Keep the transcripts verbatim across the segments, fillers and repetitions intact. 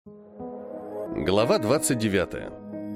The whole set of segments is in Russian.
Глава двадцать девятая.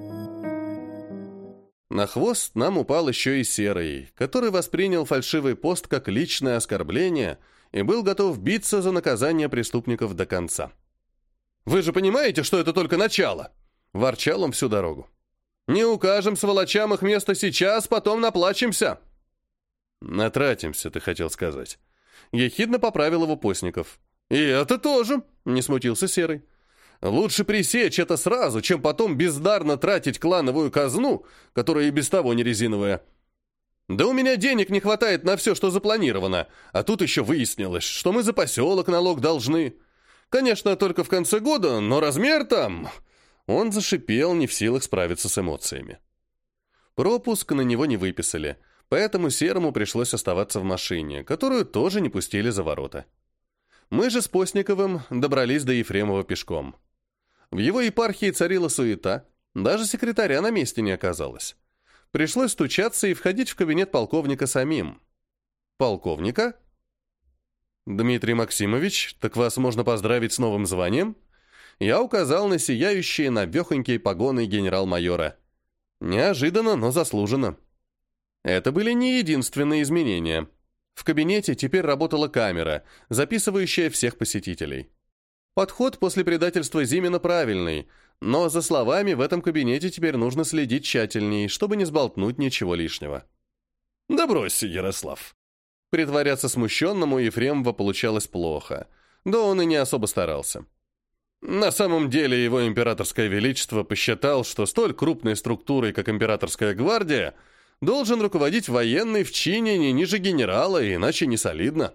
На хвост нам упал еще и Серый, который воспринял фальшивый пост как личное оскорбление и был готов биться за наказание преступников до конца. «Вы же понимаете, что это только начало?» – ворчал он всю дорогу. «Не укажем сволочам их место сейчас, потом наплачемся». «Натратимся, ты хотел сказать». Ехидно поправил его Постников. «И это тоже», – не смутился Серый. «Лучше пресечь это сразу, чем потом бездарно тратить клановую казну, которая и без того не резиновая. Да у меня денег не хватает на все, что запланировано, а тут еще выяснилось, что мы за поселок налог должны. Конечно, только в конце года, но размер там...» Он зашипел, не в силах справиться с эмоциями. Пропуск на него не выписали, поэтому Серому пришлось оставаться в машине, которую тоже не пустили за ворота. Мы же с Постниковым добрались до Ефремова пешком. В его епархии царила суета, даже секретаря на месте не оказалось. Пришлось стучаться и входить в кабинет полковника самим. «Полковника?» «Дмитрий Максимович, так вас можно поздравить с новым званием?» Я указал на сияющие навехонькие погоны генерал-майора. Неожиданно, но заслуженно. Это были не единственные изменения. В кабинете теперь работала камера, записывающая всех посетителей. Подход после предательства Зимина правильный, но за словами в этом кабинете теперь нужно следить тщательней, чтобы не сболтнуть ничего лишнего. «Да брось, Ярослав!» Притворяться смущенному Ефремова получалось плохо, да он и не особо старался. На самом деле его императорское величество посчитал, что столь крупной структурой, как императорская гвардия, должен руководить военный в чине не ниже генерала, иначе не солидно.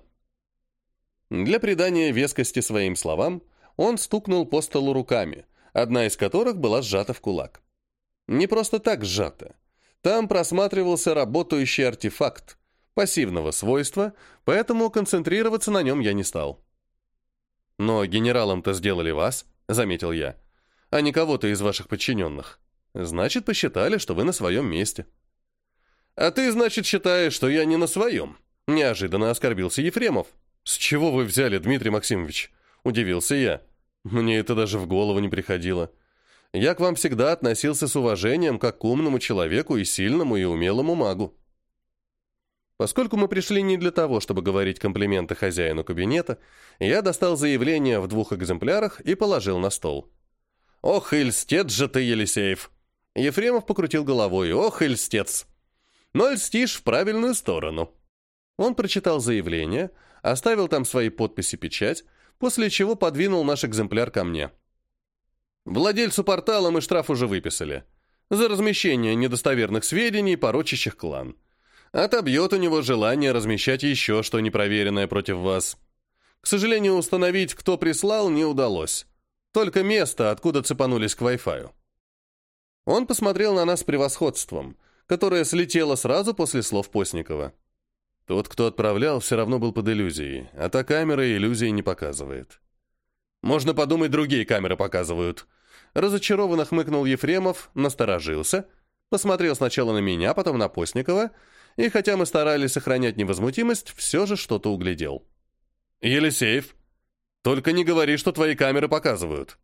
Для придания вескости своим словам он стукнул по столу руками, одна из которых была сжата в кулак. Не просто так сжата. Там просматривался работающий артефакт, пассивного свойства, поэтому концентрироваться на нем я не стал. «Но генералом-то сделали вас», — заметил я, — «а не кого-то из ваших подчиненных. Значит, посчитали, что вы на своем месте». «А ты, значит, считаешь, что я не на своем?» — неожиданно оскорбился Ефремов. «С чего вы взяли, Дмитрий Максимович?» — удивился я. «Мне это даже в голову не приходило. Я к вам всегда относился с уважением, как к умному человеку и сильному и умелому магу». Поскольку мы пришли не для того, чтобы говорить комплименты хозяину кабинета, я достал заявление в двух экземплярах и положил на стол. «Ох, и льстец же ты, Елисеев!» Ефремов покрутил головой. «Ох, и льстец! Но льстишь в правильную сторону». Он прочитал заявление, оставил там свои подписи-печать, после чего подвинул наш экземпляр ко мне. «Владельцу портала мы штраф уже выписали. За размещение недостоверных сведений, порочащих клан. Отобьет у него желание размещать еще что непроверенное против вас. К сожалению, установить, кто прислал, не удалось. Только место, откуда цепанулись к Wi-Fi». Он посмотрел на нас с превосходством, которое слетело сразу после слов Постникова. Тот, кто отправлял, все равно был под иллюзией, а та камера иллюзии не показывает. «Можно подумать, другие камеры показывают». Разочарованно хмыкнул Ефремов, насторожился, посмотрел сначала на меня, потом на Постникова, и хотя мы старались сохранять невозмутимость, все же что-то углядел. «Елисеев, только не говори, что твои камеры показывают».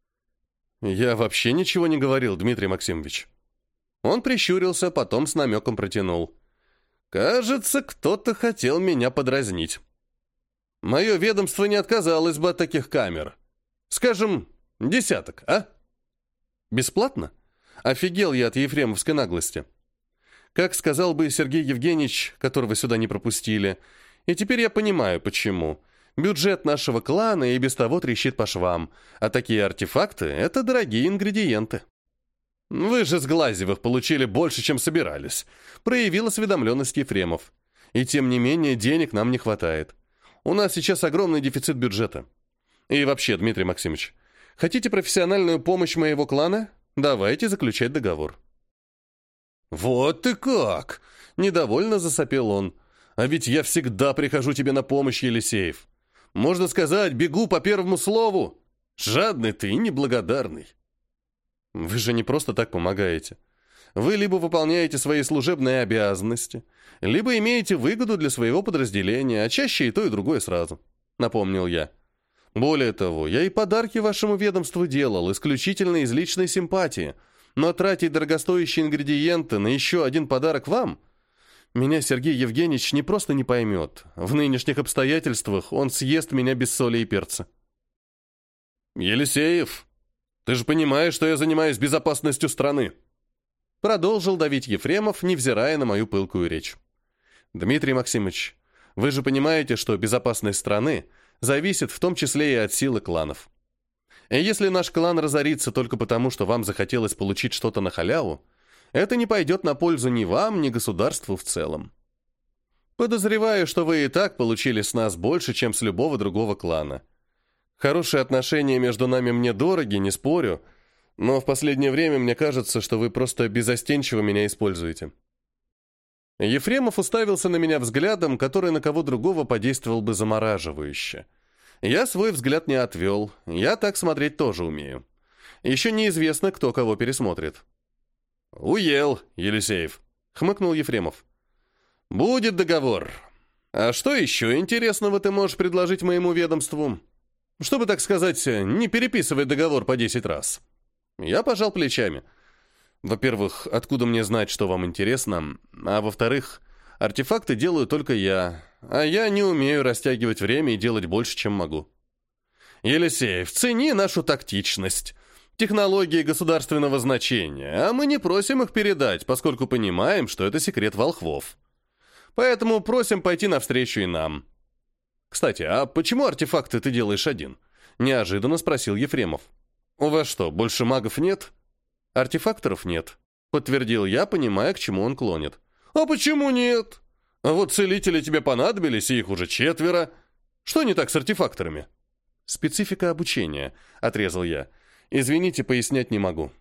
«Я вообще ничего не говорил, Дмитрий Максимович». Он прищурился, потом с намеком протянул. «Кажется, кто-то хотел меня подразнить. Мое ведомство не отказалось бы от таких камер. Скажем, десяток, а?» «Бесплатно?» Офигел я от ефремовской наглости. Как сказал бы Сергей Евгеньевич, которого сюда не пропустили, и теперь я понимаю, почему. Бюджет нашего клана и без того трещит по швам, а такие артефакты — это дорогие ингредиенты. «Вы же с Глазьевых получили больше, чем собирались», — проявил осведомленность Ефремов. «И тем не менее денег нам не хватает. У нас сейчас огромный дефицит бюджета. И вообще, Дмитрий Максимович, хотите профессиональную помощь моего клана? Давайте заключать договор». «Вот ты как!» — недовольно засопел он. «А ведь я всегда прихожу тебе на помощь, Елисеев. Можно сказать, бегу по первому слову. Жадный ты и неблагодарный». «Вы же не просто так помогаете. Вы либо выполняете свои служебные обязанности, либо имеете выгоду для своего подразделения, а чаще и то, и другое сразу», — напомнил я. Более того, я и подарки вашему ведомству делал, исключительно из личной симпатии. Но тратить дорогостоящие ингредиенты на еще один подарок вам? Меня Сергей Евгеньевич не просто не поймет. В нынешних обстоятельствах он съест меня без соли и перца. «Елисеев, ты же понимаешь, что я занимаюсь безопасностью страны!» Продолжил давить Ефремов, невзирая на мою пылкую речь. «Дмитрий Максимович, вы же понимаете, что безопасность страны зависит в том числе и от силы кланов. И если наш клан разорится только потому, что вам захотелось получить что-то на халяву, это не пойдет на пользу ни вам, ни государству в целом. Подозреваю, что вы и так получили с нас больше, чем с любого другого клана. Хорошие отношения между нами мне дороги, не спорю, но в последнее время мне кажется, что вы просто безостенчиво меня используете». Ефремов уставился на меня взглядом, который на кого другого подействовал бы замораживающе. Я свой взгляд не отвел, я так смотреть тоже умею. Еще неизвестно, кто кого пересмотрит. «Уел, Елисеев», — хмыкнул Ефремов. «Будет договор. А что еще интересного ты можешь предложить моему ведомству? Чтобы, так сказать, не переписывать договор по десять раз». Я пожал плечами. Во-первых, откуда мне знать, что вам интересно? А во-вторых, артефакты делаю только я, а я не умею растягивать время и делать больше, чем могу. Елисеев, цени нашу тактичность. Технологии государственного значения, а мы не просим их передать, поскольку понимаем, что это секрет волхвов. Поэтому просим пойти навстречу и нам. Кстати, а почему артефакты ты делаешь один? Неожиданно спросил Ефремов. У вас что, больше магов нет? Артефакторов нет, подтвердил я, понимая, к чему он клонит. А почему нет? А вот целители тебе понадобились, и их уже четверо. Что не так с артефакторами? Специфика обучения, отрезал я. Извините, пояснять не могу.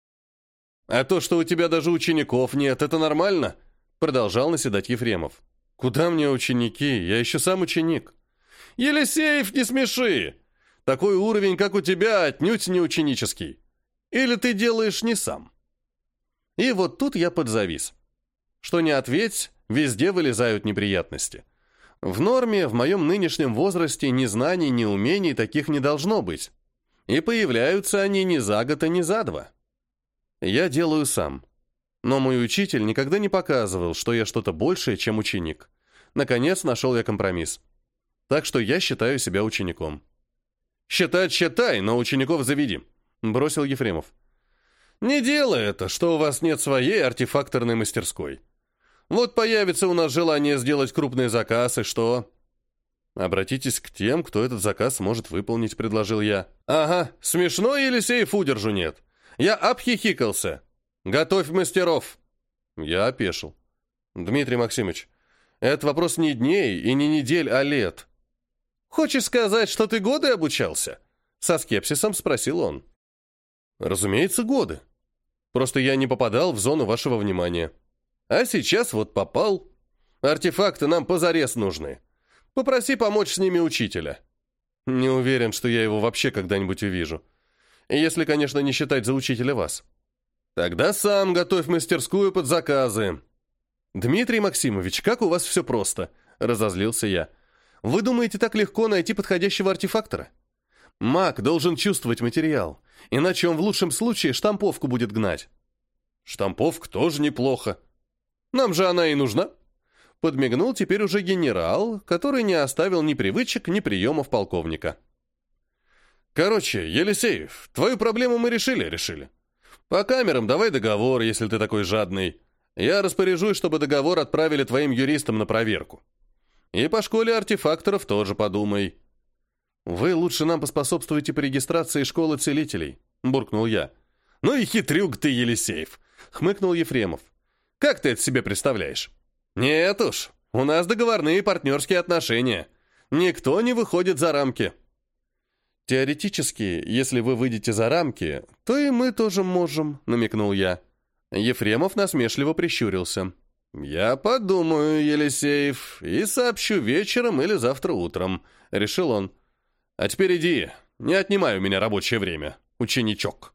А то, что у тебя даже учеников нет, это нормально? Продолжал наседать Ефремов. Куда мне ученики? Я еще сам ученик. Елисеев, не смеши! Такой уровень, как у тебя, отнюдь не ученический. Или ты делаешь не сам? И вот тут я подзавис. Что не ответь, везде вылезают неприятности. В норме, в моем нынешнем возрасте, ни знаний, ни умений таких не должно быть. И появляются они не за год, а не за два. Я делаю сам. Но мой учитель никогда не показывал, что я что-то большее, чем ученик. Наконец нашел я компромисс. Так что я считаю себя учеником. «Считать считай, но учеников заведи», — бросил Ефремов. «Не делай это, что у вас нет своей артефакторной мастерской. Вот появится у нас желание сделать крупный заказ, и что?» «Обратитесь к тем, кто этот заказ может выполнить», — предложил я. «Ага, смешно, Елисеев, удержу нет. Я обхихикался. Готовь мастеров». Я опешил. «Дмитрий Максимович, это вопрос не дней и не недель, а лет». «Хочешь сказать, что ты годы обучался?» Со скепсисом спросил он. «Разумеется, годы. Просто я не попадал в зону вашего внимания. А сейчас вот попал. Артефакты нам позарез нужны. Попроси помочь с ними учителя». Не уверен, что я его вообще когда-нибудь увижу. Если, конечно, не считать за учителя вас. Тогда сам готовь мастерскую под заказы. «Дмитрий Максимович, как у вас все просто?» — разозлился я. «Вы думаете, так легко найти подходящего артефактора? Маг должен чувствовать материал, иначе он в лучшем случае штамповку будет гнать». «Штамповка тоже неплохо. Нам же она и нужна». Подмигнул теперь уже генерал, который не оставил ни привычек, ни приемов полковника. «Короче, Елисеев, твою проблему мы решили, решили. По камерам давай договор, если ты такой жадный. Я распоряжусь, чтобы договор отправили твоим юристам на проверку. И по школе артефакторов тоже подумай». «Вы лучше нам поспособствуете по регистрации школы целителей», — буркнул я. «Ну и хитрюк ты, Елисеев», — хмыкнул Ефремов. «Как ты это себе представляешь?» «Нет уж, у нас договорные партнерские отношения. Никто не выходит за рамки». «Теоретически, если вы выйдете за рамки, то и мы тоже можем», — намекнул я. Ефремов насмешливо прищурился. «Я подумаю, Елисеев, и сообщу вечером или завтра утром», — решил он. «А теперь иди, не отнимай у меня рабочее время, ученичок».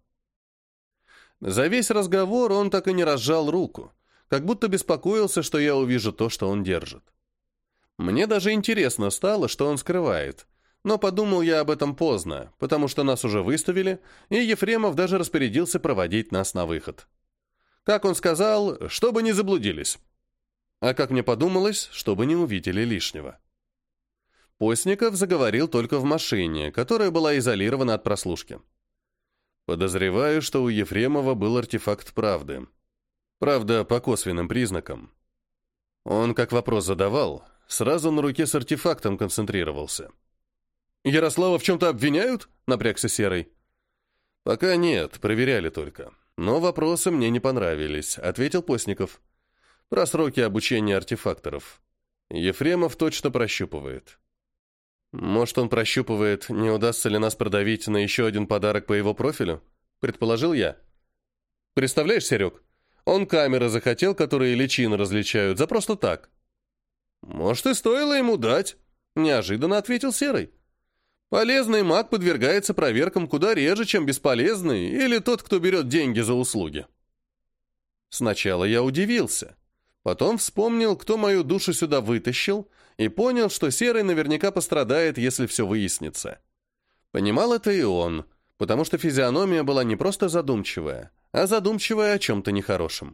За весь разговор он так и не разжал руку, как будто беспокоился, что я увижу то, что он держит. Мне даже интересно стало, что он скрывает, Но подумал я об этом поздно, потому что нас уже выставили, и Ефремов даже распорядился проводить нас на выход. Как он сказал, чтобы не заблудились. А как мне подумалось, чтобы не увидели лишнего. Постников заговорил только в машине, которая была изолирована от прослушки. Подозреваю, что у Ефремова был артефакт правды. Правда, по косвенным признакам. Он, как вопрос задавал, сразу на руке с артефактом концентрировался. «Ярослава в чем-то обвиняют?» — напрягся Серый. «Пока нет, проверяли только. Но вопросы мне не понравились», — ответил Постников. «Про сроки обучения артефакторов. Ефремов точно прощупывает». «Может, он прощупывает, не удастся ли нас продавить на еще один подарок по его профилю?» — предположил я. «Представляешь, Серег, он камеры захотел, которые личины различают, за просто так». «Может, и стоило ему дать», — неожиданно ответил Серый. «Полезный маг подвергается проверкам куда реже, чем бесполезный или тот, кто берет деньги за услуги». Сначала я удивился, потом вспомнил, кто мою душу сюда вытащил, и понял, что Серый наверняка пострадает, если все выяснится. Понимал это и он, потому что физиономия была не просто задумчивая, а задумчивая о чем-то нехорошем.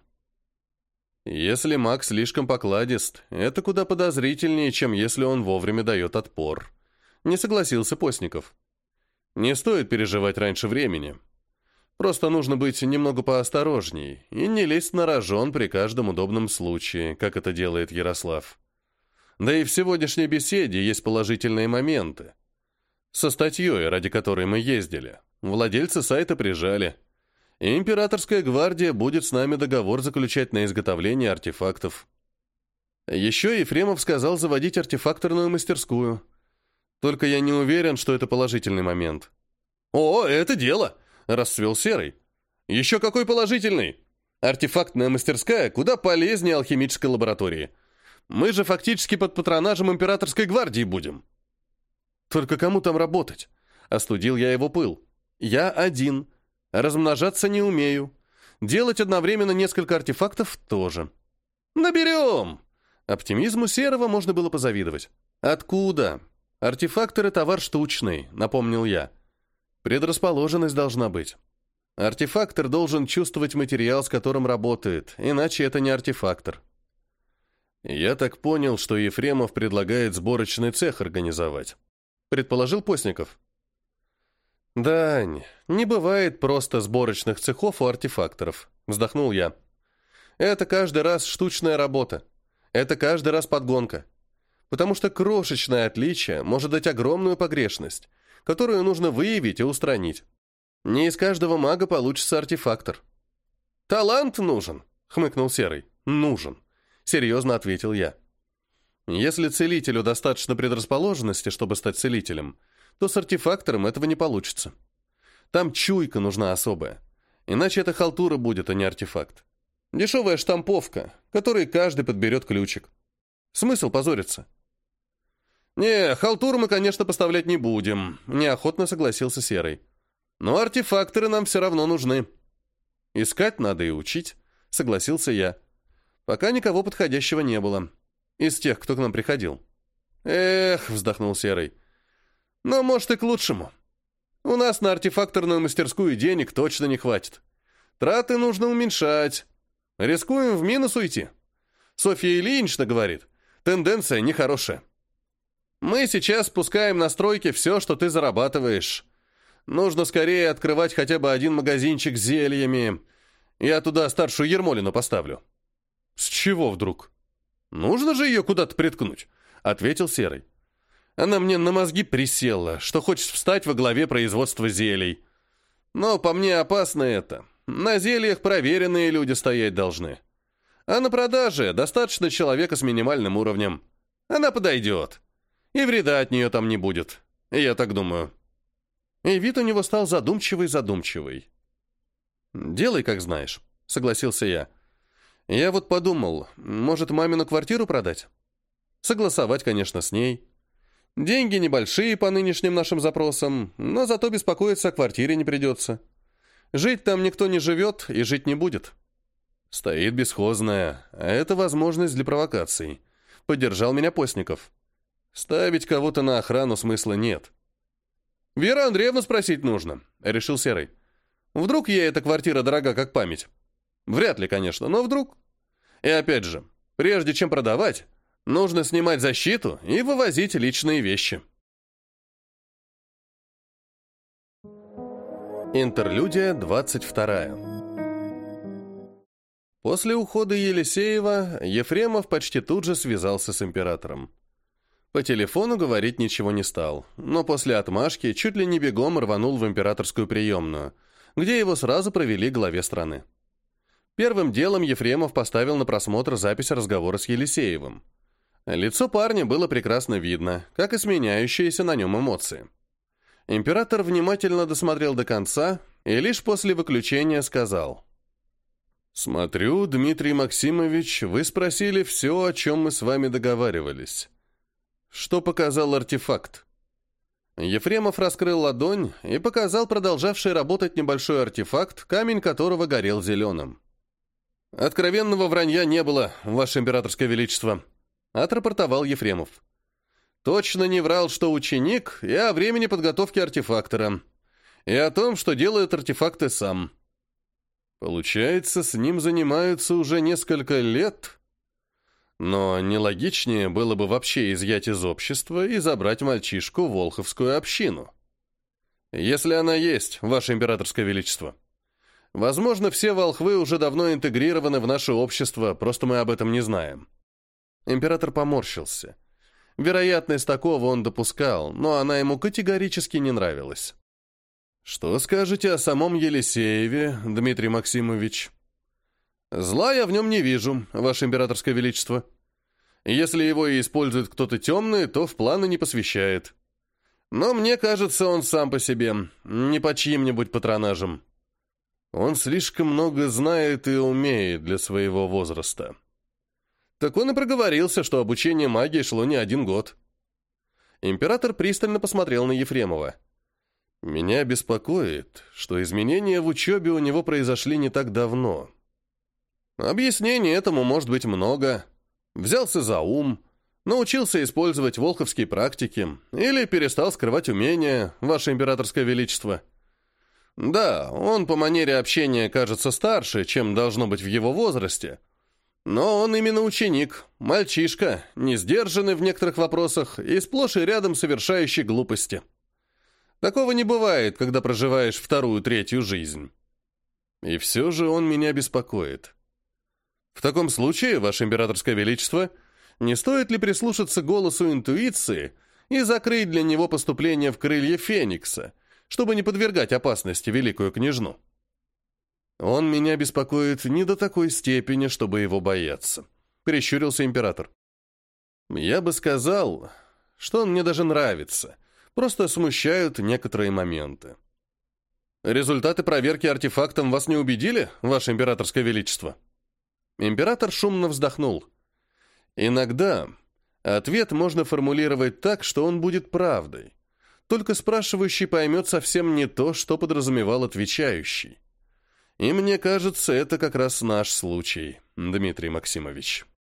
Если маг слишком покладист, это куда подозрительнее, чем если он вовремя дает отпор. Не согласился Постников. Не стоит переживать раньше времени. Просто нужно быть немного поосторожней и не лезть на рожон при каждом удобном случае, как это делает Ярослав. Да и в сегодняшней беседе есть положительные моменты. Со статьей, ради которой мы ездили, владельцы сайта прижали. И императорская гвардия будет с нами договор заключать на изготовление артефактов. Еще Ефремов сказал заводить артефакторную мастерскую. Только я не уверен, что это положительный момент. «О, это дело!» — расцвел Серый. «Еще какой положительный! Артефактная мастерская куда полезнее алхимической лаборатории. Мы же фактически под патронажем императорской гвардии будем». «Только кому там работать?» — остудил я его пыл. «Я один. Размножаться не умею. Делать одновременно несколько артефактов тоже». «Наберем!» Оптимизму Серого можно было позавидовать. «Откуда? Артефакторы — товар штучный», — напомнил я. «Предрасположенность должна быть. Артефактор должен чувствовать материал, с которым работает, иначе это не артефактор». «Я так понял, что Ефремов предлагает сборочный цех организовать», — предположил Постников. «Дань, не бывает просто сборочных цехов у артефакторов», — вздохнул я. «Это каждый раз штучная работа. Это каждый раз подгонка. Потому что крошечное отличие может дать огромную погрешность, которую нужно выявить и устранить. Не из каждого мага получится артефактор». «Талант нужен», — хмыкнул Серый. «Нужен», — серьезно ответил я. «Если целителю достаточно предрасположенности, чтобы стать целителем, то с артефактором этого не получится. Там чуйка нужна особая. Иначе это халтура будет, а не артефакт. Дешевая штамповка, которой каждый подберет ключик. Смысл позориться?» «Не, халтуру мы, конечно, поставлять не будем», — неохотно согласился Серый. «Но артефакторы нам все равно нужны». «Искать надо и учить», — согласился я. «Пока никого подходящего не было. Из тех, кто к нам приходил». «Эх», — вздохнул Серый. «Но, может, и к лучшему. У нас на артефакторную мастерскую денег точно не хватит. Траты нужно уменьшать. Рискуем в минус уйти. Софья Ильинична говорит, тенденция нехорошая. Мы сейчас спускаем на стройки все, что ты зарабатываешь. Нужно скорее открывать хотя бы один магазинчик с зельями. Я туда старшую Ермолину поставлю». «С чего вдруг?» «Нужно же ее куда-то приткнуть», — ответил Серый. «Она мне на мозги присела, что хочет встать во главе производства зелий. Но по мне опасно это. На зельях проверенные люди стоять должны. А на продаже достаточно человека с минимальным уровнем. Она подойдет. И вреда от нее там не будет. Я так думаю». И вид у него стал задумчивый-задумчивый. «Делай, как знаешь», — согласился я. «Я вот подумал, может, мамину квартиру продать? Согласовать, конечно, с ней. Деньги небольшие по нынешним нашим запросам, но зато беспокоиться о квартире не придется. Жить там никто не живет и жить не будет». «Стоит бесхозная, а это возможность для провокаций», — поддержал меня Постников. «Ставить кого-то на охрану смысла нет. Вера Андреевна спросить нужно», — решил Серый. «Вдруг ей эта квартира дорога, как память? Вряд ли, конечно, но вдруг. И опять же, прежде чем продавать, нужно снимать защиту и вывозить личные вещи». Интерлюдия двадцать вторая. После ухода Елисеева Ефремов почти тут же связался с императором. По телефону говорить ничего не стал, но после отмашки чуть ли не бегом рванул в императорскую приемную, где его сразу провели к главе страны. Первым делом Ефремов поставил на просмотр запись разговора с Елисеевым. Лицо парня было прекрасно видно, как и сменяющиеся на нем эмоции. Император внимательно досмотрел до конца и лишь после выключения сказал: «Смотрю, Дмитрий Максимович, вы спросили все, о чем мы с вами договаривались. Что показал артефакт?» Ефремов раскрыл ладонь и показал продолжавший работать небольшой артефакт, камень которого горел зеленым. «Откровенного вранья не было, Ваше Императорское Величество», — отрапортовал Ефремов. «Точно не врал, что ученик, и о времени подготовки артефактора, и о том, что делает артефакты сам. Получается, с ним занимаются уже несколько лет. Но нелогичнее было бы вообще изъять из общества и забрать мальчишку в Волховскую общину. Если она есть, Ваше Императорское Величество. Возможно, все волхвы уже давно интегрированы в наше общество, просто мы об этом не знаем». Император поморщился. Вероятность такого он допускал, но она ему категорически не нравилась. «Что скажете о самом Елисееве, Дмитрий Максимович?» «Зла я в нем не вижу, Ваше Императорское Величество. Если его и использует кто-то темный, то в планы не посвящает. Но мне кажется, он сам по себе, не по чьим-нибудь патронажам. Он слишком много знает и умеет для своего возраста». Так он и проговорился, что обучение магии шло не один год. Император пристально посмотрел на Ефремова. «Меня беспокоит, что изменения в учебе у него произошли не так давно. Объяснений этому может быть много. Взялся за ум, научился использовать волховские практики или перестал скрывать умения, Ваше Императорское Величество. Да, он по манере общения кажется старше, чем должно быть в его возрасте, но он именно ученик, мальчишка, не сдержанный в некоторых вопросах и сплошь и рядом совершающий глупости. Такого не бывает, когда проживаешь вторую-третью жизнь. И все же он меня беспокоит. В таком случае, Ваше Императорское Величество, не стоит ли прислушаться к голосу интуиции и закрыть для него поступление в крылья Феникса, чтобы не подвергать опасности великую княжну? Он меня беспокоит не до такой степени, чтобы его бояться», — прищурился император. «Я бы сказал, что он мне даже нравится, просто смущают некоторые моменты. Результаты проверки артефактом вас не убедили, Ваше Императорское Величество?» Император шумно вздохнул. «Иногда ответ можно формулировать так, что он будет правдой, только спрашивающий поймет совсем не то, что подразумевал отвечающий. И мне кажется, это как раз наш случай, Дмитрий Максимович».